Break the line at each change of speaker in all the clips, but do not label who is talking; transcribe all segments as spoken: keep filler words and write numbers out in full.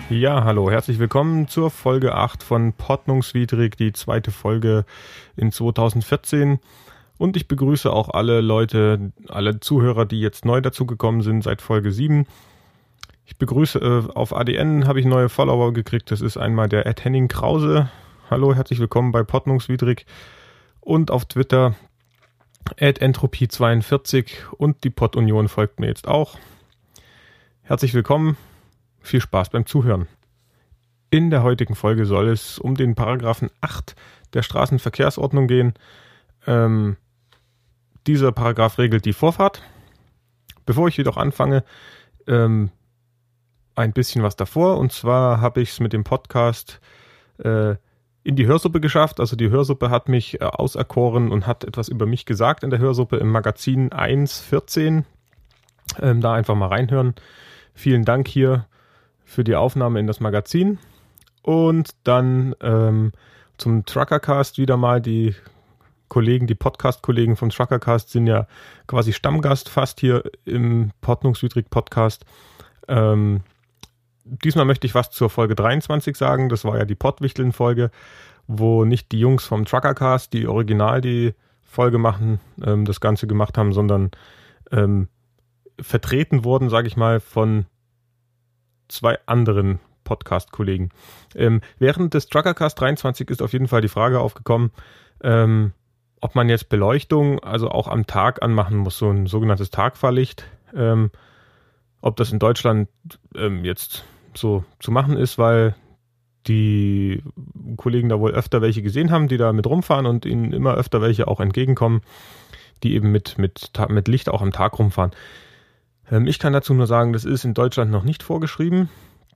Ja, hallo, herzlich willkommen zur Folge acht von Ordnungswidrig, die zweite Folge in zweitausendvierzehn. Und ich begrüße auch alle Leute, alle Zuhörer, die jetzt neu dazugekommen sind seit Folge sieben. Ich begrüße, äh, auf A D N habe ich neue Follower gekriegt. Das ist einmal der Ed Henning Krause. Hallo, herzlich willkommen bei Ordnungswidrig. Und auf Twitter Ed Entropie zweiundvierzig und die Pod Union folgt mir jetzt auch. Herzlich willkommen. Viel Spaß beim Zuhören. In der heutigen Folge soll es um den Paragraphen acht der Straßenverkehrsordnung gehen. Ähm, dieser Paragraph regelt die Vorfahrt. Bevor ich jedoch anfange, ähm, ein bisschen was davor. Und zwar habe ich es mit dem Podcast äh, in die Hörsuppe geschafft. Also die Hörsuppe hat mich äh, auserkoren und hat etwas über mich gesagt in der Hörsuppe im Magazin eins vierzehn. Ähm, da einfach mal reinhören. Vielen Dank hier für die Aufnahme in das Magazin. Und dann ähm, zum Truckercast wieder mal. Die Kollegen, die Podcast-Kollegen vom Truckercast sind ja quasi Stammgast fast hier im Ordnungswidrig-Podcast. Ähm, diesmal möchte ich was zur Folge dreiundzwanzig sagen. Das war ja die Pottwichteln-Folge, wo nicht die Jungs vom Truckercast, die original die Folge machen, ähm, das Ganze gemacht haben, sondern ähm, vertreten wurden, sage ich mal, von zwei anderen Podcast-Kollegen. Ähm, während des Truckercast dreiundzwanzig ist auf jeden Fall die Frage aufgekommen, ähm, ob man jetzt Beleuchtung, also auch am Tag anmachen muss, so ein sogenanntes Tagfahrlicht, ähm, ob das in Deutschland ähm, jetzt so zu machen ist, weil die Kollegen da wohl öfter welche gesehen haben, die da mit rumfahren und ihnen immer öfter welche auch entgegenkommen, die eben mit, mit, mit Licht auch am Tag rumfahren. Ich kann dazu nur sagen, das ist in Deutschland noch nicht vorgeschrieben,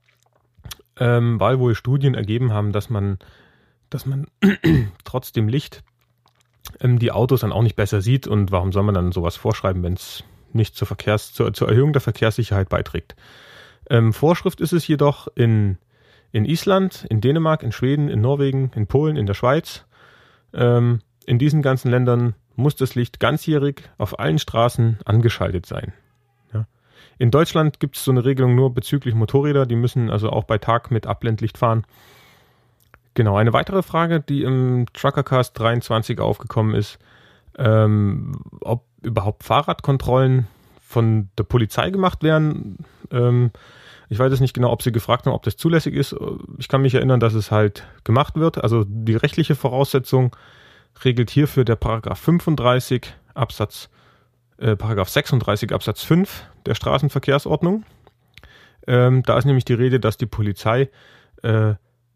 ähm, weil wohl Studien ergeben haben, dass man, dass man trotz dem Licht ähm, die Autos dann auch nicht besser sieht. Und warum soll man dann sowas vorschreiben, wenn es nicht zur, Verkehrs-, zur, zur Erhöhung der Verkehrssicherheit beiträgt? Ähm, Vorschrift ist es jedoch in, in Island, in Dänemark, in Schweden, in Norwegen, in Polen, in der Schweiz. Ähm, in diesen ganzen Ländern muss das Licht ganzjährig auf allen Straßen angeschaltet sein. In Deutschland gibt es so eine Regelung nur bezüglich Motorräder, die müssen also auch bei Tag mit Abblendlicht fahren. Genau, eine weitere Frage, die im Truckercast dreiundzwanzig aufgekommen ist, ähm, ob überhaupt Fahrradkontrollen von der Polizei gemacht werden. Ähm, ich weiß jetzt nicht genau, ob sie gefragt haben, ob das zulässig ist. Ich kann mich erinnern, dass es halt gemacht wird. Also die rechtliche Voraussetzung regelt hierfür der Paragraph fünfunddreißig Absatz Äh, Paragraph sechsunddreißig Absatz fünf der Straßenverkehrsordnung. Ähm, da ist nämlich die Rede, dass die Polizei äh,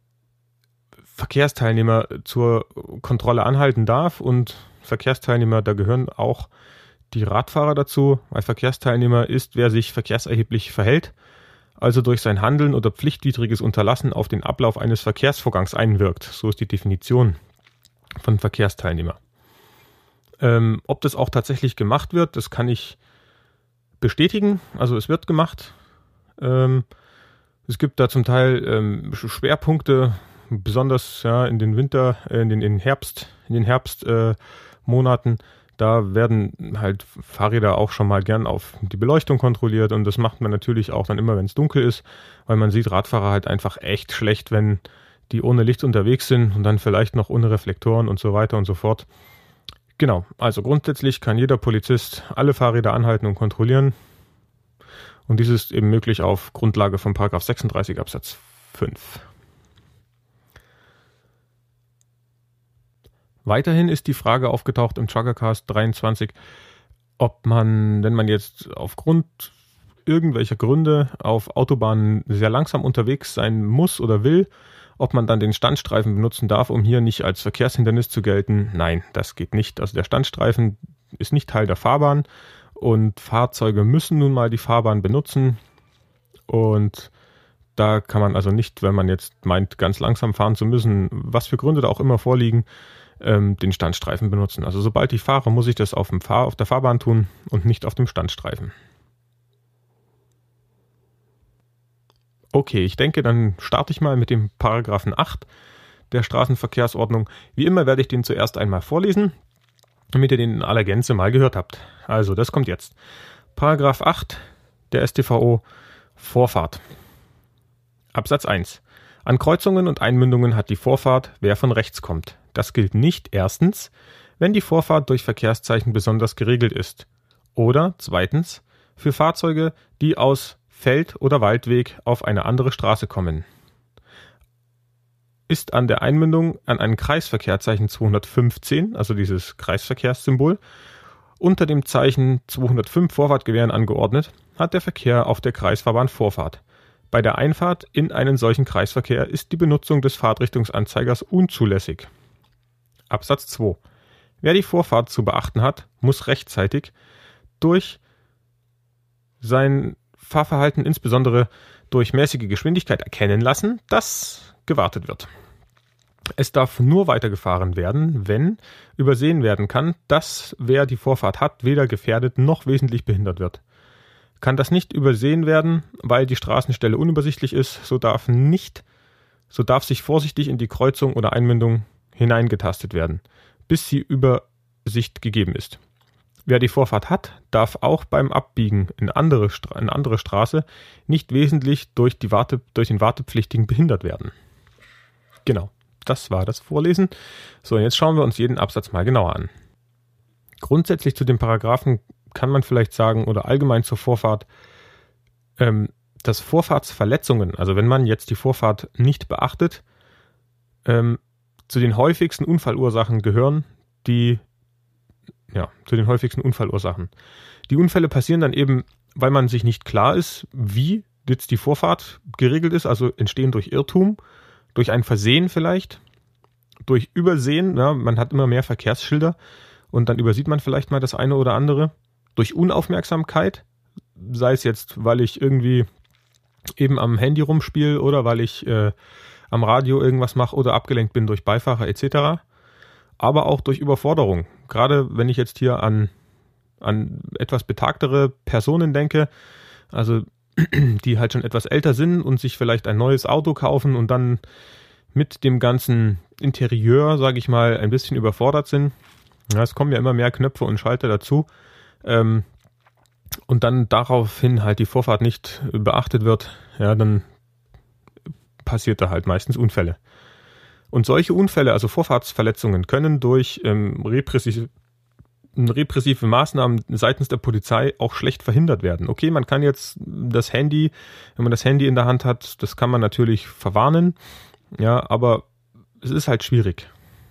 Verkehrsteilnehmer zur Kontrolle anhalten darf, und Verkehrsteilnehmer, da gehören auch die Radfahrer dazu, weil Verkehrsteilnehmer ist, wer sich verkehrserheblich verhält, also durch sein Handeln oder pflichtwidriges Unterlassen auf den Ablauf eines Verkehrsvorgangs einwirkt. So ist die Definition von Verkehrsteilnehmer. Ähm, ob das auch tatsächlich gemacht wird, das kann ich bestätigen. Also es wird gemacht. Ähm, es gibt da zum Teil ähm, Schwerpunkte, besonders ja, in den Winter, äh, in den in Herbst, in den Herbstmonaten. Äh, da werden halt Fahrräder auch schon mal gern auf die Beleuchtung kontrolliert, und das macht man natürlich auch dann immer, wenn es dunkel ist, weil man sieht Radfahrer halt einfach echt schlecht, wenn die ohne Licht unterwegs sind und dann vielleicht noch ohne Reflektoren und so weiter und so fort. Genau, also grundsätzlich kann jeder Polizist alle Fahrräder anhalten und kontrollieren. Und dies ist eben möglich auf Grundlage von Paragraph sechsunddreißig Absatz fünf. Weiterhin ist die Frage aufgetaucht im Truckercast dreiundzwanzig, ob man, wenn man jetzt aufgrund irgendwelcher Gründe auf Autobahnen sehr langsam unterwegs sein muss oder will, ob man dann den Standstreifen benutzen darf, um hier nicht als Verkehrshindernis zu gelten. Nein, das geht nicht. Also der Standstreifen ist nicht Teil der Fahrbahn, und Fahrzeuge müssen nun mal die Fahrbahn benutzen. Und da kann man also nicht, wenn man jetzt meint, ganz langsam fahren zu müssen, was für Gründe da auch immer vorliegen, ähm, den Standstreifen benutzen. Also sobald ich fahre, muss ich das auf, dem Fahr- auf der Fahrbahn tun und nicht auf dem Standstreifen. Okay, ich denke, dann starte ich mal mit dem Paragraphen acht der Straßenverkehrsordnung. Wie immer werde ich den zuerst einmal vorlesen, damit ihr den in aller Gänze mal gehört habt. Also, das kommt jetzt. Paragraph acht der S t V O, Vorfahrt. Absatz eins. An Kreuzungen und Einmündungen hat die Vorfahrt, wer von rechts kommt. Das gilt nicht erstens, wenn die Vorfahrt durch Verkehrszeichen besonders geregelt ist. Oder zweitens, für Fahrzeuge, die aus Feld- oder Waldweg auf eine andere Straße kommen. Ist an der Einmündung an ein Kreisverkehrszeichen zweihundertfünfzehn, also dieses Kreisverkehrssymbol, unter dem Zeichen zweihundertfünf Vorfahrt gewähren angeordnet, hat der Verkehr auf der Kreisfahrbahn Vorfahrt. Bei der Einfahrt in einen solchen Kreisverkehr ist die Benutzung des Fahrtrichtungsanzeigers unzulässig. Absatz zwei. Wer die Vorfahrt zu beachten hat, muss rechtzeitig durch sein Fahrverhalten, insbesondere durch mäßige Geschwindigkeit, erkennen lassen, dass gewartet wird. Es darf nur weitergefahren werden, wenn übersehen werden kann, dass wer die Vorfahrt hat, weder gefährdet noch wesentlich behindert wird. Kann das nicht übersehen werden, weil die Straßenstelle unübersichtlich ist, so darf nicht, so darf sich vorsichtig in die Kreuzung oder Einmündung hineingetastet werden, bis sie Übersicht gegeben ist. Wer die Vorfahrt hat, darf auch beim Abbiegen in andere, Stra- in andere Straße nicht wesentlich durch, die Warte, durch den Wartepflichtigen behindert werden. Genau, das war das Vorlesen. So, und jetzt schauen wir uns jeden Absatz mal genauer an. Grundsätzlich zu den Paragraphen kann man vielleicht sagen, oder allgemein zur Vorfahrt, ähm, dass Vorfahrtsverletzungen, also wenn man jetzt die Vorfahrt nicht beachtet, ähm, zu den häufigsten Unfallursachen gehören, die, ja, zu den häufigsten Unfallursachen. Die Unfälle passieren dann eben, weil man sich nicht klar ist, wie jetzt die Vorfahrt geregelt ist, also entstehen durch Irrtum, durch ein Versehen vielleicht, durch Übersehen, ja, man hat immer mehr Verkehrsschilder und dann übersieht man vielleicht mal das eine oder andere, durch Unaufmerksamkeit, sei es jetzt, weil ich irgendwie eben am Handy rumspiele oder weil ich äh, am Radio irgendwas mache oder abgelenkt bin durch Beifahrer et cetera, aber auch durch Überforderung. Gerade wenn ich jetzt hier an, an etwas betagtere Personen denke, also die halt schon etwas älter sind und sich vielleicht ein neues Auto kaufen und dann mit dem ganzen Interieur, sage ich mal, ein bisschen überfordert sind. Ja, es kommen ja immer mehr Knöpfe und Schalter dazu. Ähm, und dann daraufhin halt die Vorfahrt nicht beachtet wird, ja, dann passiert da halt meistens Unfälle. Und solche Unfälle, also Vorfahrtsverletzungen, können durch ähm, repressive, repressive Maßnahmen seitens der Polizei auch schlecht verhindert werden. Okay, man kann jetzt das Handy, wenn man das Handy in der Hand hat, das kann man natürlich verwarnen, ja, aber es ist halt schwierig.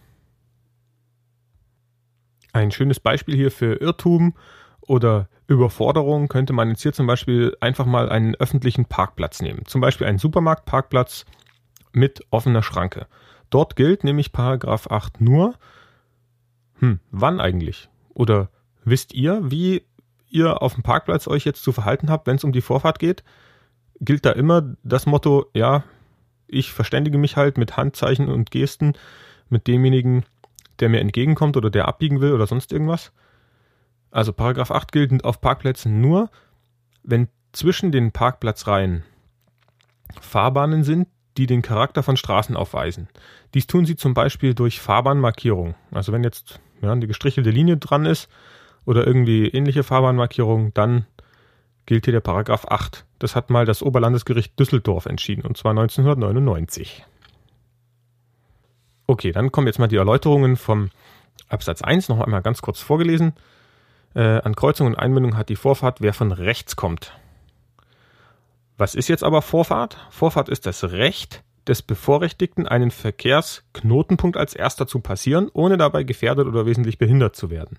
Ein schönes Beispiel hier für Irrtum oder Überforderung könnte man jetzt hier zum Beispiel einfach mal einen öffentlichen Parkplatz nehmen. Zum Beispiel einen Supermarktparkplatz mit offener Schranke. Dort gilt nämlich Paragraph acht nur, hm, wann eigentlich? Oder wisst ihr, wie ihr auf dem Parkplatz euch jetzt zu verhalten habt, wenn es um die Vorfahrt geht? Gilt da immer das Motto, ja, ich verständige mich halt mit Handzeichen und Gesten mit demjenigen, der mir entgegenkommt oder der abbiegen will oder sonst irgendwas? Also Paragraph acht gilt auf Parkplätzen nur, wenn zwischen den Parkplatzreihen Fahrbahnen sind, die den Charakter von Straßen aufweisen. Dies tun sie zum Beispiel durch Fahrbahnmarkierung. Also wenn jetzt ja, eine gestrichelte Linie dran ist oder irgendwie ähnliche Fahrbahnmarkierung, dann gilt hier der Paragraph acht. Das hat mal das Oberlandesgericht Düsseldorf entschieden, und zwar neunzehnhundertneunundneunzig. Okay, dann kommen jetzt mal die Erläuterungen vom Absatz eins, noch einmal ganz kurz vorgelesen. Äh, an Kreuzung und Einmündung hat die Vorfahrt, wer von rechts kommt. Was ist jetzt aber Vorfahrt? Vorfahrt ist das Recht des Bevorrechtigten, einen Verkehrsknotenpunkt als erster zu passieren, ohne dabei gefährdet oder wesentlich behindert zu werden.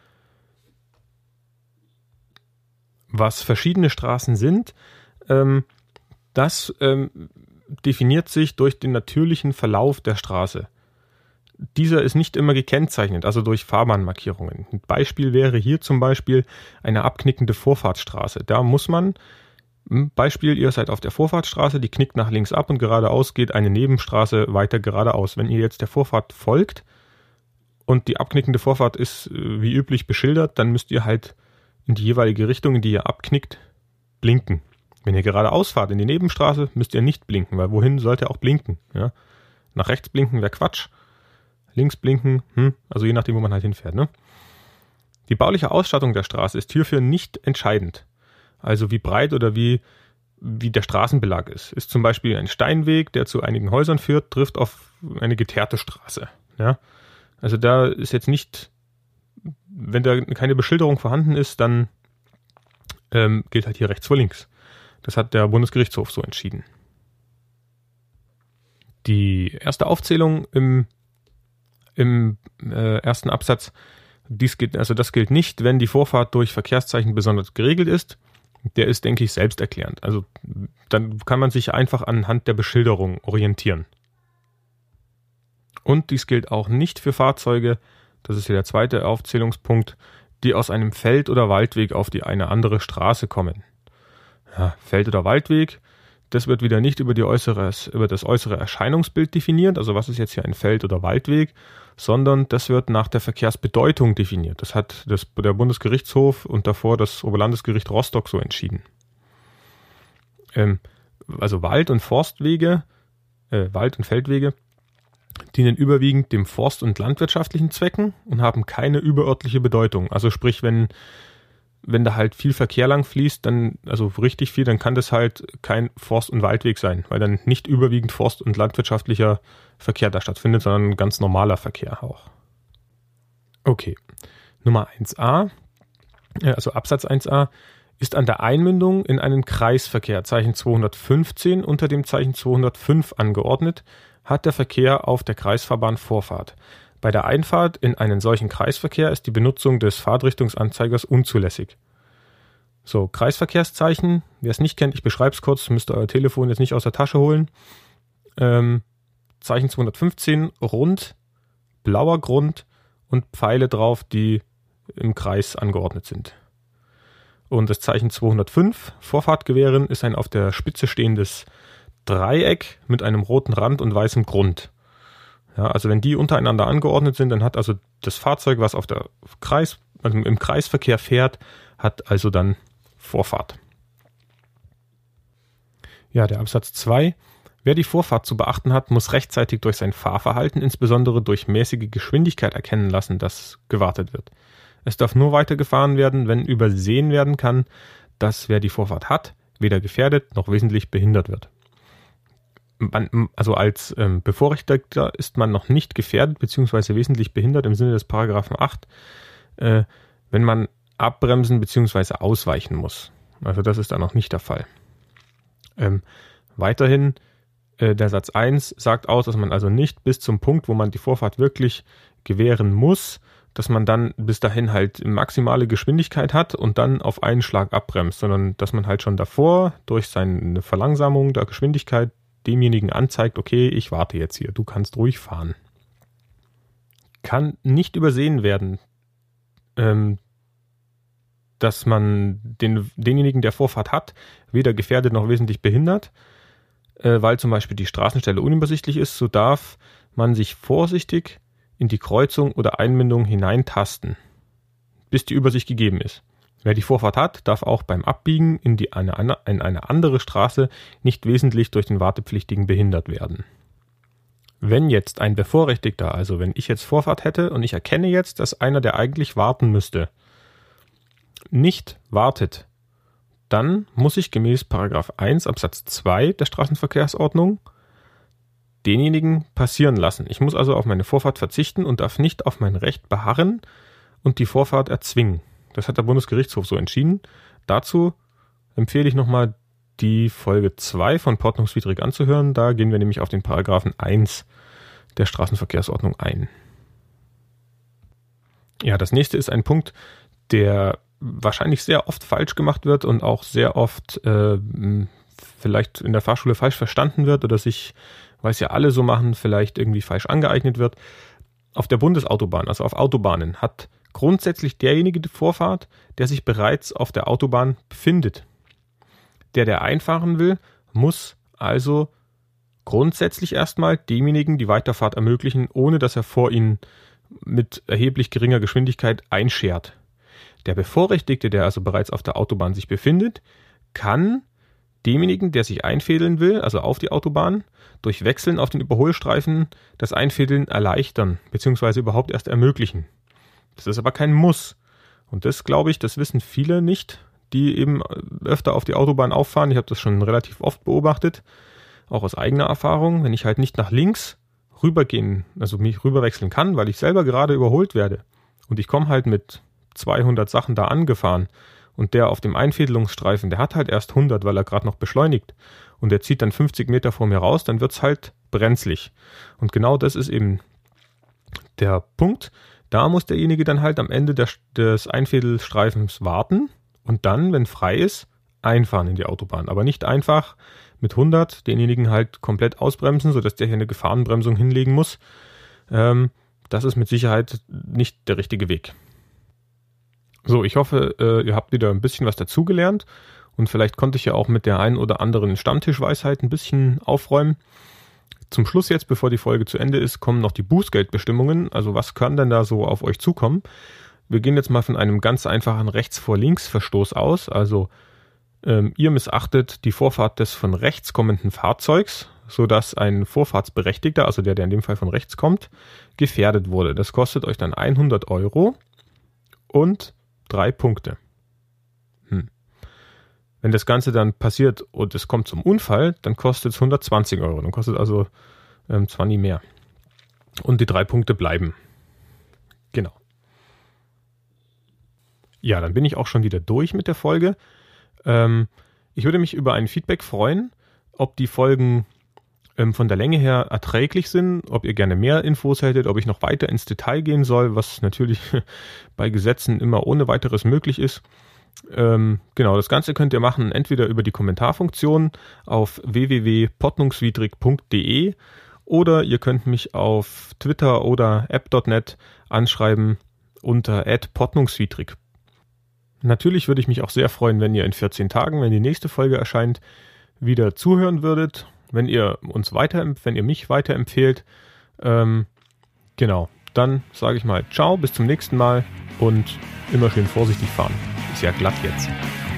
Was verschiedene Straßen sind, ähm, das ähm, definiert sich durch den natürlichen Verlauf der Straße. Dieser ist nicht immer gekennzeichnet, also durch Fahrbahnmarkierungen. Ein Beispiel wäre hier zum Beispiel eine abknickende Vorfahrtsstraße. Da muss man, Beispiel, ihr seid auf der Vorfahrtsstraße, die knickt nach links ab und geradeaus geht eine Nebenstraße weiter geradeaus. Wenn ihr jetzt der Vorfahrt folgt und die abknickende Vorfahrt ist wie üblich beschildert, dann müsst ihr halt in die jeweilige Richtung, in die ihr abknickt, blinken. Wenn ihr geradeaus fahrt in die Nebenstraße, müsst ihr nicht blinken, weil wohin sollt ihr auch blinken? Ja? Nach rechts blinken wäre Quatsch. Links blinken, hm, also je nachdem, wo man halt hinfährt. Ne? Die bauliche Ausstattung der Straße ist hierfür nicht entscheidend. Also wie breit oder wie wie der Straßenbelag ist. Ist zum Beispiel ein Steinweg, der zu einigen Häusern führt, trifft auf eine geteerte Straße. Ja? Also da ist jetzt nicht, wenn da keine Beschilderung vorhanden ist, dann ähm, gilt halt hier rechts vor links. Das hat der Bundesgerichtshof so entschieden. Die erste Aufzählung im, im äh, ersten Absatz, dies gilt, also das gilt nicht, wenn die Vorfahrt durch Verkehrszeichen besonders geregelt ist. Der ist, denke ich, selbsterklärend. Also dann kann man sich einfach anhand der Beschilderung orientieren. Und dies gilt auch nicht für Fahrzeuge, das ist hier der zweite Aufzählungspunkt, die aus einem Feld- oder Waldweg auf die eine andere Straße kommen. Ja, Feld- oder Waldweg, das wird wieder nicht über, die äußere, über das äußere Erscheinungsbild definiert, also was ist jetzt hier ein Feld- oder Waldweg, sondern das wird nach der Verkehrsbedeutung definiert. Das hat das, der Bundesgerichtshof und davor das Oberlandesgericht Rostock so entschieden. Ähm, also Wald- und Forstwege, äh, Wald- und Feldwege dienen überwiegend dem forst- und landwirtschaftlichen Zwecken und haben keine überörtliche Bedeutung. Also sprich, wenn, wenn da halt viel Verkehr lang fließt, dann, also richtig viel, dann kann das halt kein Forst- und Waldweg sein, weil dann nicht überwiegend forst- und landwirtschaftlicher Verkehr da stattfindet, sondern ein ganz normaler Verkehr auch. Okay, Nummer eins a, also Absatz eins a, ist an der Einmündung in einen Kreisverkehr, Zeichen zweihundertfünfzehn unter dem Zeichen zweihundertfünf angeordnet, hat der Verkehr auf der Kreisfahrbahn Vorfahrt. Bei der Einfahrt in einen solchen Kreisverkehr ist die Benutzung des Fahrtrichtungsanzeigers unzulässig. So, Kreisverkehrszeichen, wer es nicht kennt, ich beschreibe es kurz, müsst ihr euer Telefon jetzt nicht aus der Tasche holen. Ähm, Zeichen zweihundertfünfzehn, rund, blauer Grund und Pfeile drauf, die im Kreis angeordnet sind. Und das Zeichen zweihundertfünf, Vorfahrt gewähren, ist ein auf der Spitze stehendes Dreieck mit einem roten Rand und weißem Grund. Ja, also wenn die untereinander angeordnet sind, dann hat also das Fahrzeug, was auf der Kreis, also im Kreisverkehr fährt, hat also dann Vorfahrt. Ja, der Absatz zwei. Wer die Vorfahrt zu beachten hat, muss rechtzeitig durch sein Fahrverhalten, insbesondere durch mäßige Geschwindigkeit erkennen lassen, dass gewartet wird. Es darf nur weitergefahren werden, wenn übersehen werden kann, dass wer die Vorfahrt hat, weder gefährdet noch wesentlich behindert wird. Man, also als ähm, Bevorrechtigter ist man noch nicht gefährdet bzw. wesentlich behindert im Sinne des Paragraphen acht, äh, wenn man abbremsen bzw. ausweichen muss. Also das ist da noch nicht der Fall. Ähm, weiterhin, äh, der Satz eins sagt aus, dass man also nicht bis zum Punkt, wo man die Vorfahrt wirklich gewähren muss, dass man dann bis dahin halt maximale Geschwindigkeit hat und dann auf einen Schlag abbremst, sondern dass man halt schon davor durch seine Verlangsamung der Geschwindigkeit demjenigen anzeigt, okay, ich warte jetzt hier, du kannst ruhig fahren. Kann nicht übersehen werden, ähm, dass man den, denjenigen, der Vorfahrt hat, weder gefährdet noch wesentlich behindert, äh, weil zum Beispiel die Straßenstelle unübersichtlich ist, so darf man sich vorsichtig in die Kreuzung oder Einmündung hineintasten, bis die Übersicht gegeben ist. Wer die Vorfahrt hat, darf auch beim Abbiegen in, die, eine, in eine andere Straße nicht wesentlich durch den Wartepflichtigen behindert werden. Wenn jetzt ein Bevorrechtigter, also wenn ich jetzt Vorfahrt hätte und ich erkenne jetzt, dass einer, der eigentlich warten müsste, nicht wartet, dann muss ich gemäß Paragraph eins Absatz zwei der Straßenverkehrsordnung denjenigen passieren lassen. Ich muss also auf meine Vorfahrt verzichten und darf nicht auf mein Recht beharren und die Vorfahrt erzwingen. Das hat der Bundesgerichtshof so entschieden. Dazu empfehle ich nochmal die Folge zwei von Ordnungswidrig anzuhören. Da gehen wir nämlich auf den Paragraphen eins der Straßenverkehrsordnung ein. Ja, das nächste ist ein Punkt, der wahrscheinlich sehr oft falsch gemacht wird und auch sehr oft äh, vielleicht in der Fahrschule falsch verstanden wird oder sich, weil es ja alle so machen, vielleicht irgendwie falsch angeeignet wird. Auf der Bundesautobahn, also auf Autobahnen, hat grundsätzlich derjenige die Vorfahrt, der sich bereits auf der Autobahn befindet. Der, der einfahren will, muss also grundsätzlich erstmal demjenigen die Weiterfahrt ermöglichen, ohne dass er vor ihnen mit erheblich geringer Geschwindigkeit einschert. Der Bevorrechtigte, der also bereits auf der Autobahn sich befindet, kann demjenigen, der sich einfädeln will, also auf die Autobahn, durch Wechseln auf den Überholstreifen das Einfädeln erleichtern, beziehungsweise überhaupt erst ermöglichen. Das ist aber kein Muss. Und das, glaube ich, das wissen viele nicht, die eben öfter auf die Autobahn auffahren. Ich habe das schon relativ oft beobachtet, auch aus eigener Erfahrung. Wenn ich halt nicht nach links rübergehen, also mich rüberwechseln kann, weil ich selber gerade überholt werde und ich komme halt mit zweihundert Sachen da angefahren und der auf dem Einfädelungsstreifen, der hat halt erst hundert, weil er gerade noch beschleunigt und der zieht dann fünfzig Meter vor mir raus, dann wird's halt brenzlig. Und genau das ist eben der Punkt. Da muss derjenige dann halt am Ende der, des Einfädelstreifens warten und dann, wenn frei ist, einfahren in die Autobahn. Aber nicht einfach mit hundert denjenigen halt komplett ausbremsen, sodass der hier eine Gefahrenbremsung hinlegen muss. Ähm, das ist mit Sicherheit nicht der richtige Weg. So, ich hoffe, äh, ihr habt wieder ein bisschen was dazugelernt und vielleicht konnte ich ja auch mit der einen oder anderen Stammtischweisheit ein bisschen aufräumen. Zum Schluss jetzt, bevor die Folge zu Ende ist, kommen noch die Bußgeldbestimmungen. Also was kann denn da so auf euch zukommen? Wir gehen jetzt mal von einem ganz einfachen Rechts-vor-Links-Verstoß aus. Also ähm, ihr missachtet die Vorfahrt des von rechts kommenden Fahrzeugs, sodass ein Vorfahrtsberechtigter, also der, der in dem Fall von rechts kommt, gefährdet wurde. Das kostet euch dann hundert Euro und drei Punkte. Hm. Wenn das Ganze dann passiert und es kommt zum Unfall, dann kostet es hundertzwanzig Euro. Dann kostet also ähm, zwar nie mehr. Und die drei Punkte bleiben. Genau. Ja, dann bin ich auch schon wieder durch mit der Folge. Ähm, ich würde mich über ein Feedback freuen, ob die Folgen ähm, von der Länge her erträglich sind, ob ihr gerne mehr Infos hättet, ob ich noch weiter ins Detail gehen soll, was natürlich bei Gesetzen immer ohne weiteres möglich ist. Ähm, genau, das Ganze könnt ihr machen, entweder über die Kommentarfunktion auf w w w punkt portnungswidrig punkt d e oder ihr könnt mich auf Twitter oder app punkt net anschreiben unter at portnungswidrig. Natürlich würde ich mich auch sehr freuen, wenn ihr in vierzehn Tagen, wenn die nächste Folge erscheint, wieder zuhören würdet, wenn ihr uns weiter, wenn ihr mich weiterempfehlt. Ähm, genau, dann sage ich mal ciao, bis zum nächsten Mal und immer schön vorsichtig fahren. Ist ja glatt jetzt.